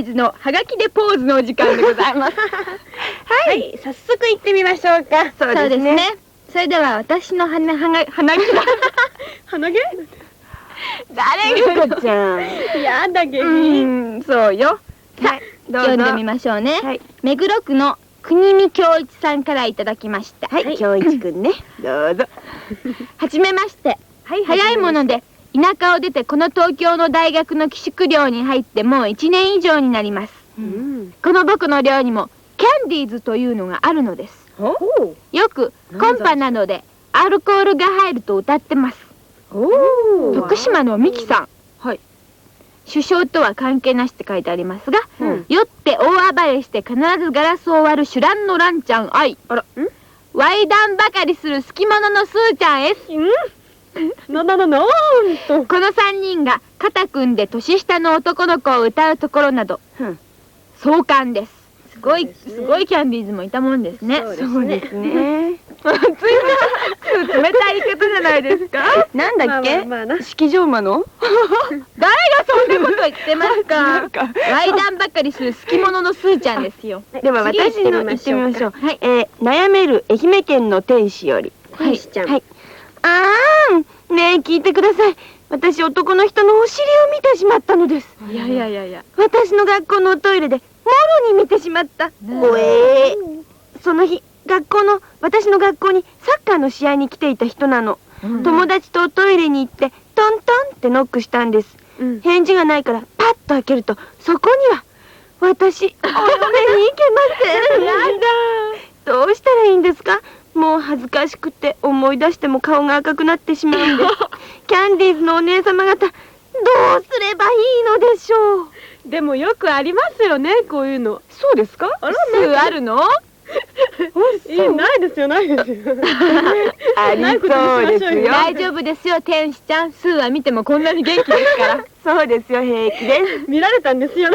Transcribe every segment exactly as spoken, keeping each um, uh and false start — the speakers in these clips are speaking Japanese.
ーズのハガキでポーズのお時間でございます。 はい、早速行ってみましょうか。 そうですね。それでは私の鼻鼻鼻毛だ。 鼻毛？ 誰がこちゃん。やだ下品。 そうよ。さあ読んでみましょうね。目黒区の国見恭一さんからいただきました。 はい、恭一くんね。どうぞ。 はじめまして。早いもので田舎を出てこの東京の大学の寄宿寮に入ってもういちねん以上になります。この僕の寮にもキャンディーズというのがあるのです。よくコンパなどでアルコールが入ると歌ってます。徳島のミキさん、首相とは関係なしって書いてありますが、酔って大暴れして必ずガラスを割るシュランのランちゃん愛、ワイダンばかりする隙間のスーちゃん S、 ななななーんとこのさんにんが肩組んで年下の男の子を歌うところなど壮観です。すごいすごいキャンディーズもいたもんですね。 そうですね。 冷たい言い方じゃないですか。 なんだっけ、式場馬の誰がそんなこと言ってますか。ワイダンばかりする隙間のスーちゃんですよ。 では私の言ってみましょう。悩める愛媛県の天使より。天使ちゃん。あーん、ねえ聞いてください。私男の人のお尻を見てしまったのです。 いやいやいやいや、 私の学校のおトイレでもろに見てしまった。おえーその日学校の私の学校にサッカーの試合に来ていた人なの。友達とおトイレに行ってトントンってノックしたんです。返事がないからパッと開けるとそこには私お嫁に行けません。やだ、どうしたらいいんですか。もう恥ずかしくて思い出しても顔が赤くなってしまうんです。キャンディーズのお姉様方、どうすればいいのでしょう。 でもよくありますよね、こういうの。 そうですか。 あら、すあるの？ いや、ないですよ、ないですよ。 ありそうですよ。 大丈夫ですよ、天使ちゃん。スーは見てもこんなに元気ですから。 そうですよ、平気です。 見られたんですよ。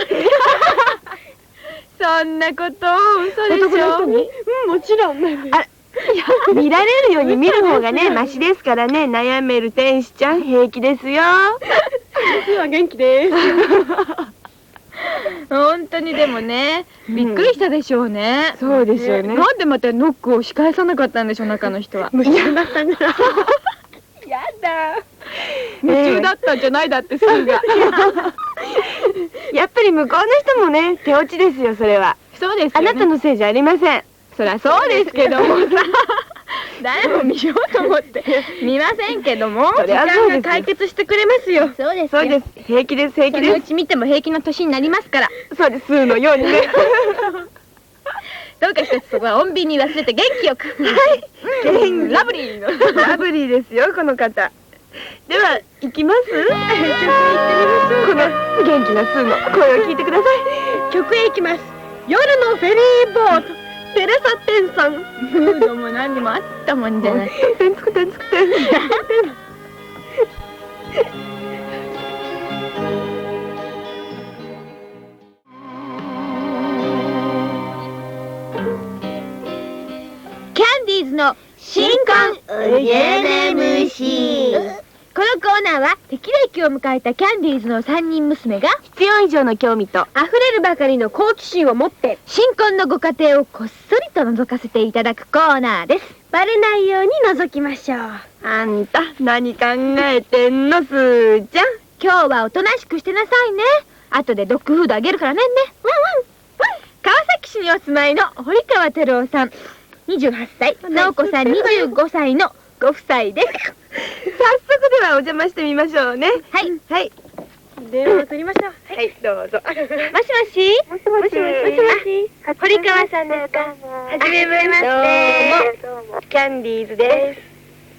そんなこと嘘でしょ。 うん、もちろん。 見られるように見る方がね、マシですからね。悩める天使ちゃん、平気ですよ。 スーは元気です。 本当にでもね、びっくりしたでしょうね。 そうですよね。 なんでまたノックを仕返さなかったんでしょう、中の人は。 夢中だったんじゃない。 やだ。夢中だったんじゃないだってすぐが。 やっぱり向こうの人もね、手落ちですよ、それは。 そうです。 あなたのせいじゃありません。 そりゃそうですけどもさ。誰も見ようと思って見ませんけども、 時間が解決してくれますよ。そうです。 そうです。平気です、平気です。 そのうち見ても平気な年になりますから。 そうです、スーのようにね。 どうか一つそこは穏便に忘れて元気よく。 はい。 ラブリーの。 ラブリーですよ、この方。では、行きます？行ってみましょう。この元気なスーの声を聞いてください。 曲へ行きます。夜のフェリーボート。テレサテンさん。 ムードも何にもあったもんじゃない。 てんつくてんつくてん。 キャンディーズの新刊うげねむし。このコーナーは適齢期を迎えたキャンディーズのさんにん娘が必要以上の興味と溢れるばかりの好奇心を持って新婚のご家庭をこっそりと覗かせていただくコーナーです。 バレないように覗きましょう。 あんた何考えてんの、すーちゃん。 今日はおとなしくしてなさいね。後でドッグフードあげるからね。川崎市にお住まいの堀川照夫さんにじゅうはっさい、直子さんにじゅうごさいのご夫妻です。 早速ではお邪魔してみましょうね。 はい。 はい。 電話を取りましょう。 はい、どうぞ。 もしもし。 もしもし。もしもし。 堀川さんですか。はじめまして。 どうも。キャンディーズです。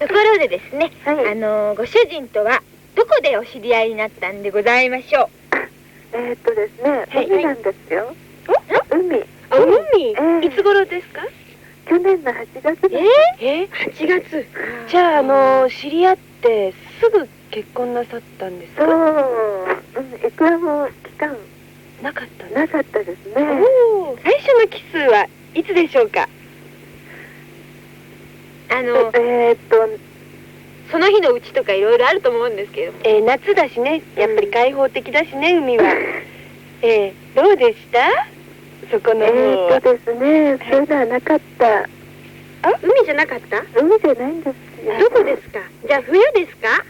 ところでですね、あのご主人とはどこでお知り合いになったんでございましょう。 えっとですね、海なんですよ。海。 海。いつ頃ですか。 去年のはちがつです。 え？ はちがつ。 じゃあ、あの知り合ってすぐ結婚なさったんですか？ そう。うん、いくらも期間なかったなかったですね。 最初のキスはいつでしょうか？ あのえっとその日のうちとかいろいろあると思うんですけども、 えー、夏だしね、やっぱり開放的だしね、海は。 ええ、どうでした？そこのえ方は。 ーっとですね、それではなかった。 あ、海じゃなかった？ 海じゃないんですよ。 どこですか？じゃあ冬ですか？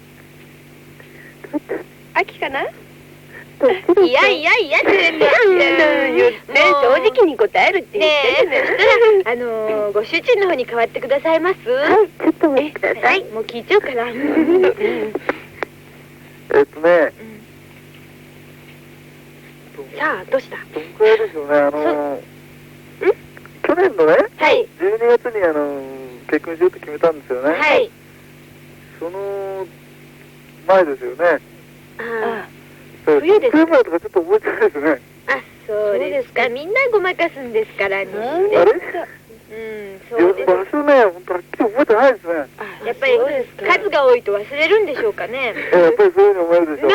秋かな？ どっちですか？ いやいやいや、言って正直に答えるって言ってるねえ、そしたら、あのー、ご主人の方に代わってくださいます？ はい、ちょっと待ってくださ。 はいい、もう聞いちゃうから。 えっとね、 さあ、どうした？ どんくらいでしょうね、あのー、去年のね、 はい、 じゅうにがつにあのー、結婚しようって決めたんですよね。 はい。 その前ですよね。 あ冬ですか？どんくらい前とかちょっと覚えてないですね。 あ、そうですか。みんなごまかすんですからね。 あれ？ うん、 いや、 そうです。 場所ね、本当はっきり覚えてないですね。 やっぱり数が多いと忘れるんでしょうかね。 えやっぱりそういうふうに思えるでしょう。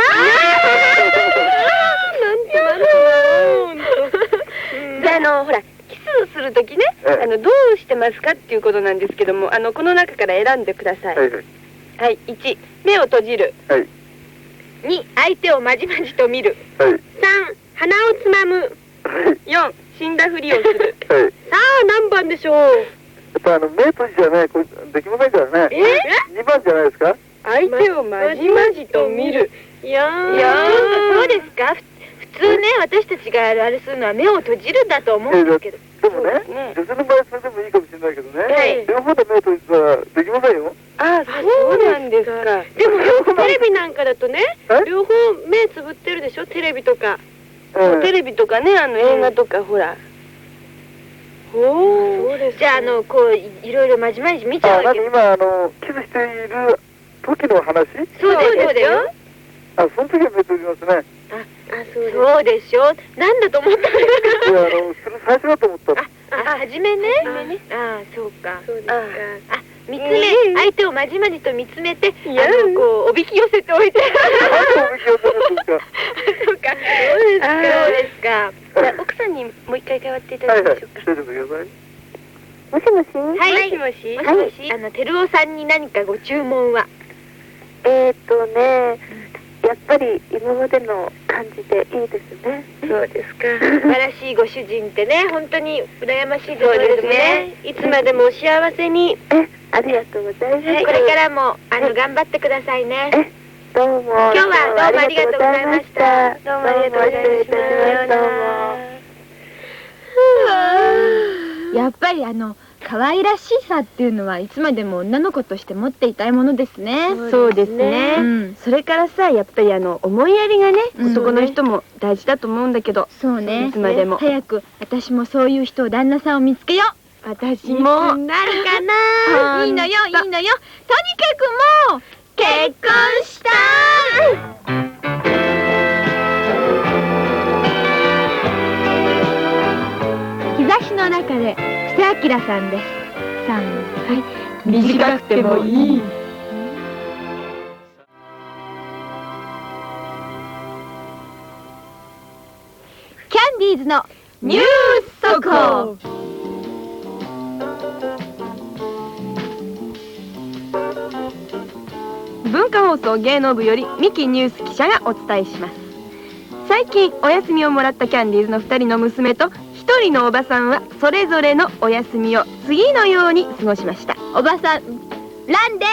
で、あのほらキスをするときね、 ええあのどうしてますかっていうことなんですけども、あのこの中から選んでください。 はいはい。 はい、いち、目を閉じる。 はい。 に、相手をまじまじと見る。 はい。 さん、鼻をつまむ。 はい。 よん、死んだふりをする。 はい。 さあ、何番でしょう？ やっぱあの、目閉じじゃね、これできませんからね。 え？ にばんじゃないですか？ 相手をまじまじと見る。 いやー。 いやー、そうですか。ふ普通ね、私たちがあれするのは目を閉じるだと思うんですけど。 でもね、 ね女性の場合それでもいいかもしれないけどね。 はい両方で目を閉じたらできませんよ。 ああ、そうなんですか。 でもよくテレビなんかだとね、 え両方目つぶってるでしょ？テレビとか。 うんテレビとかね、あの映画とかほら。おお。 そうですか。 じゃあ、あの、こう、いいろいろまじまじ見ちゃあ、 うわけです。 なんで今、あの、キスしている時の話？ そうだよ、そうだよ。 あ、その時は目閉じますね。 あ、そうです。 そうでしょ。なんだと思ったんですか？ いや、あの、それ最初だと思ったの。 あ、あ、はじめね。 初めねああ、そうか。 そうですか。 あ、見つめ、相手をまじまじと見つめて、あやの、こう、おびき寄せておいて。 なんでおびき寄せるんですか？ そうか。そうですか。そうですか。 じゃあ奥さんにもう一回代わっていたはいはい。 だきましょうか。 失礼してください。 もしもし？ はい。 もしもし。 もしもし、あの、てるおさんに何かご注文は？ えーっとね、やっぱり今までの感じでいいですね。 そうですか。 素晴らしいご主人ってね、本当に羨ましいですそうですね。 ね。いつまでもお幸せに。 え、ありがとうございます。 はい、これからも、あの、頑張ってくださいね。 え、どうも。 今日はどうもありがとうございました。 どうもありがとうございました。どうも失礼いたしました。どうも。 やっぱりあの可愛らしさっていうのはいつまでも女の子として持っていたいものですね。 そうですね。 うんそれからさ、やっぱりあの思いやりがね、 うん男の人も大事だと思うんだけど、 そうね。 いつまでも早く私もそういう人を旦那さんを見つけよう。 私もなるかな。いいのよ、いいのよ。とにかくもう結婚したい。日差しの中で布施明さんです。さん、はい。 短くてもいい。 キャンディーズのニュース速報。 文化放送芸能部より三木ニュース記者がお伝えします。最近お休みをもらったキャンディーズのふたりの娘とひとりのおばさんはそれぞれのお休みを次のように過ごしました。 おばさん、ランです。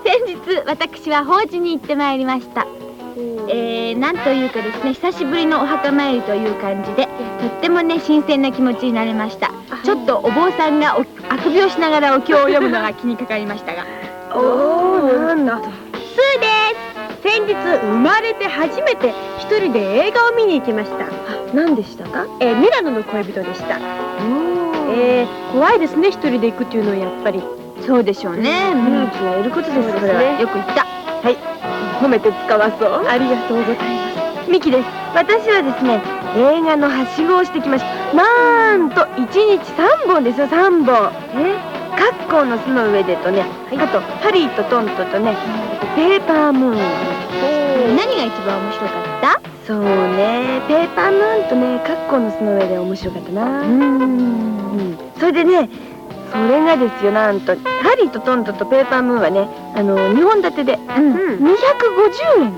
先日私は法事に行ってまいりました。えー、なんというかですね、久しぶりのお墓参りという感じで、とってもね、新鮮な気持ちになれました。ちょっとお坊さんがおあくびをしながらお経を読むのが気にかかりましたが。 おー、なんだ。 スーです。 先日生まれて初めて一人で映画を見に行きました。 何でしたか？ えー、ミラノの恋人でした。えー、怖いですね、一人で行くっていうのはやっぱり。 そうでしょうね。 勇気がいることです。 そうそれはですね。 よく言った。 はい、褒めて使わそう。 ありがとうございます。 ミキです。私はですね、映画のはしごをしてきました。なんといちにちさんぼんですよ、さんぼん。 えカッコウの巣の上でとね、あとハリーとトントとね、あとペーパームーン。 何が一番面白かった？ そうね、ペーパームーンとね、カッコウの巣の上で面白かったな。 うーん。 それでね、それがですよ、なんとハリーとトントとペーパームーンはね、あのにほん立てでうん。 にひゃくごじゅうえんでした。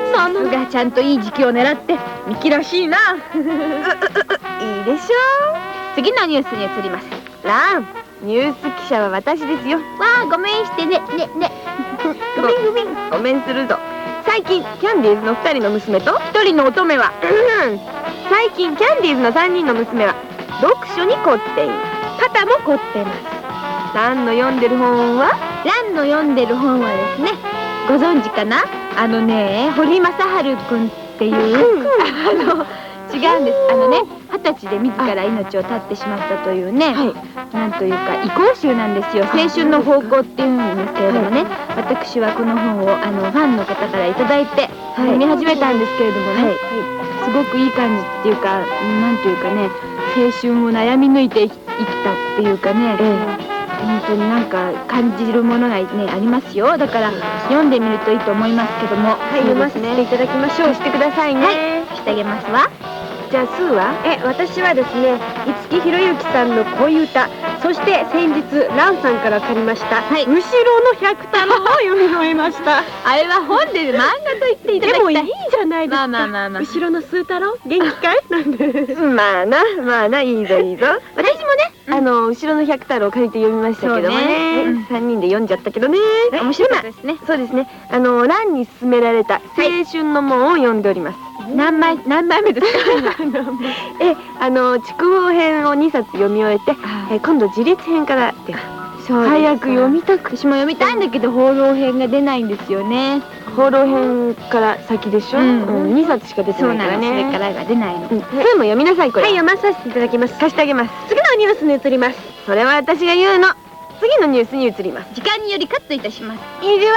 なのがちゃんといい時期を狙ってミキらしいな。 いいでしょ次のニュースに移ります。 ラン、ニュース記者は私ですよ。 わあ、ごめんしてねねね。 ごめんごめんごめんするぞ。最近キャンディーズのふたりの娘と一人の乙女はうん最近キャンディーズのさんにんの娘は読書に凝っている。 パタも凝ってます。 ランの読んでる本はランの読んでる本はですね、ご存知かな。あのね、堀正治君っていう、あの違うんです。あのね、二十歳で自ら命を絶ってしまったというね、なんというか異行集なんですよ。青春の方向っていうんですけれどもね、私はこの本をあのファンの方からいただいて読み始めたんですけれどもね、すごくいい感じっていうか、なんというかね、青春を悩み抜いて生きたっていうかね、本当になんか感じるものがねありますよ。だから読んでみるといいと思いますけども、 はい、読ませていただきましょう。してくださいね。 はい、してあげますわ。 じゃあスーはえ、私はですね、五木ひろゆきさんの恋歌、そして先日ランさんから借りました、 はい、 後ろの百太郎を読み終えました。 あれは本で漫画と言っていただきたい。 でもいいじゃないですか。 まあまあまあまあ。 後ろのスー太郎元気かいなんで。 まあなまあないいぞいいぞ。 私もね、 あの後ろの百太郎を借りて読みましたけどもね、三人で読んじゃったけどね。 面白かったですね。 そうですね。あのランに勧められた青春の門を読んでおります。 何枚何枚目ですか？ え、あの筑豊編をにさつ読み終えて、え今度自立編からです。早く読みたく。 私も読みたいんだけど放浪編が出ないんですよね。 放浪編から先でしょ。にさつしか出てないからね。 それからが出ないの。 それも読みなさいこれ。 はい、読まさせていただきます。 貸してあげます。 次のニュースに移ります。 それは私が言うの。次のニュースに移ります。 時間によりカットいたします。 意地悪。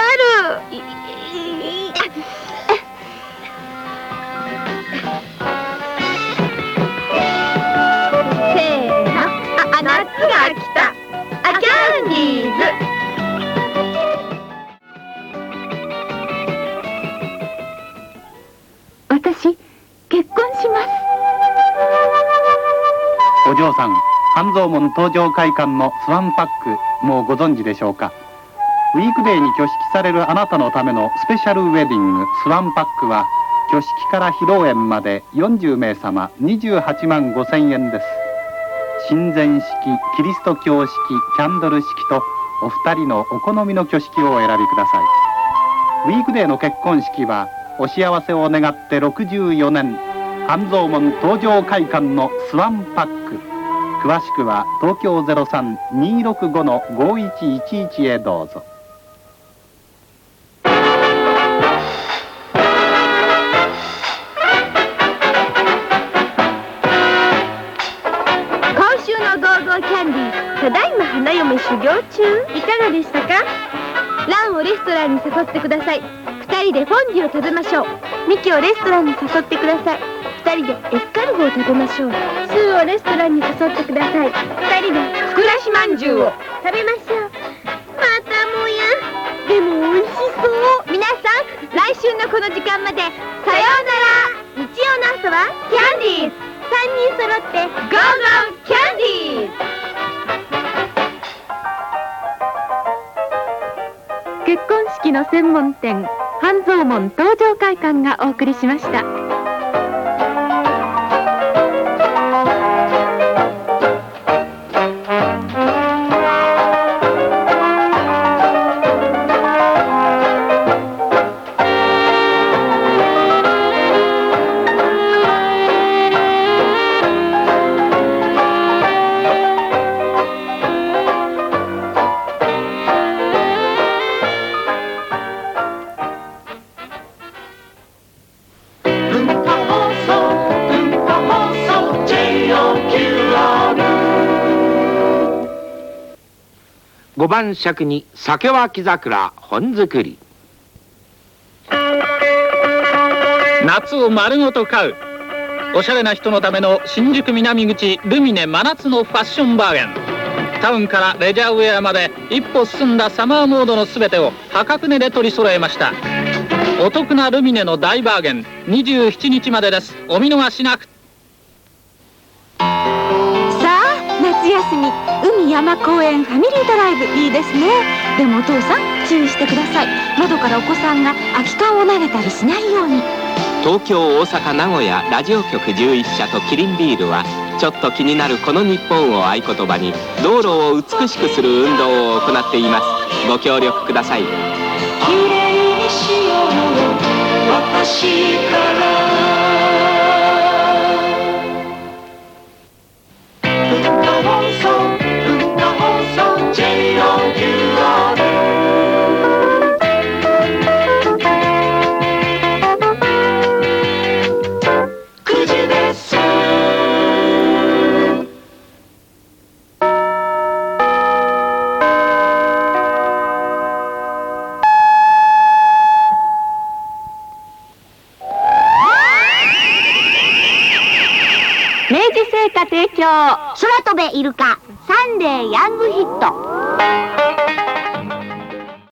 せーの、あ、夏が来た。あ、キャンディーズ。私、結婚します。 お嬢さん、半蔵門東上会館のスワンパック、もうご存知でしょうか。ウィークデーに挙式されるあなたのためのスペシャルウェディングスワンパックは、挙式から披露宴までよんじゅうめいさまにじゅうはちまんごせんえんです。神前式、キリスト教式、キャンドル式とお二人のお好みの挙式をお選びください。ウィークデーの結婚式はお幸せを願ってろくじゅうよねん、半蔵門東上会館のスワンパック。詳しくは東京 ゼロさん にーろくご のごいちいちいち へどうぞ。 今週のゴーゴーキャンディー、ただいま花嫁修行中。 いかがでしたか？ ランをレストランに誘ってください。二人でフォンデュを食べましょう。 ミキをレストランに誘ってください。二人でエスカルゴを食べましょう。 スーをレストランに誘ってください。二人でふくらしまんじゅうを食べましょう。またもや。 でも美味しそう。皆さん、来週のこの時間までさようなら。 日曜の朝はキャンディーズ。三人揃ってゴーゴーキャンディーズ。 結婚式の専門店半蔵門東上会館がお送りしました。 ごばん尺に酒は木桜本作り。 夏を丸ごと買うおしゃれな人のための新宿南口ルミネ真夏のファッションバーゲン。タウンからレジャーウェアまで一歩進んだサマーモードの全てを破格値で取り揃えました。お得なルミネの大バーゲン、にじゅうしちにちまでです。お見逃しなく。 さあ夏休み海山公園ファミリードライブいいですね。でもお父さん注意してください。 窓からお子さんが空き缶を投げたりしないように。 東京、大阪、名古屋ラジオ局じゅういっしゃとキリンビールは、ちょっと気になるこの日本を合言葉に道路を美しくする運動を行っています。ご協力ください。 きれいにしよう私から文化放送文化放送 ジェイオーキューアールくじです。 明治製菓提供空飛べイルカサンデーヤングヒット。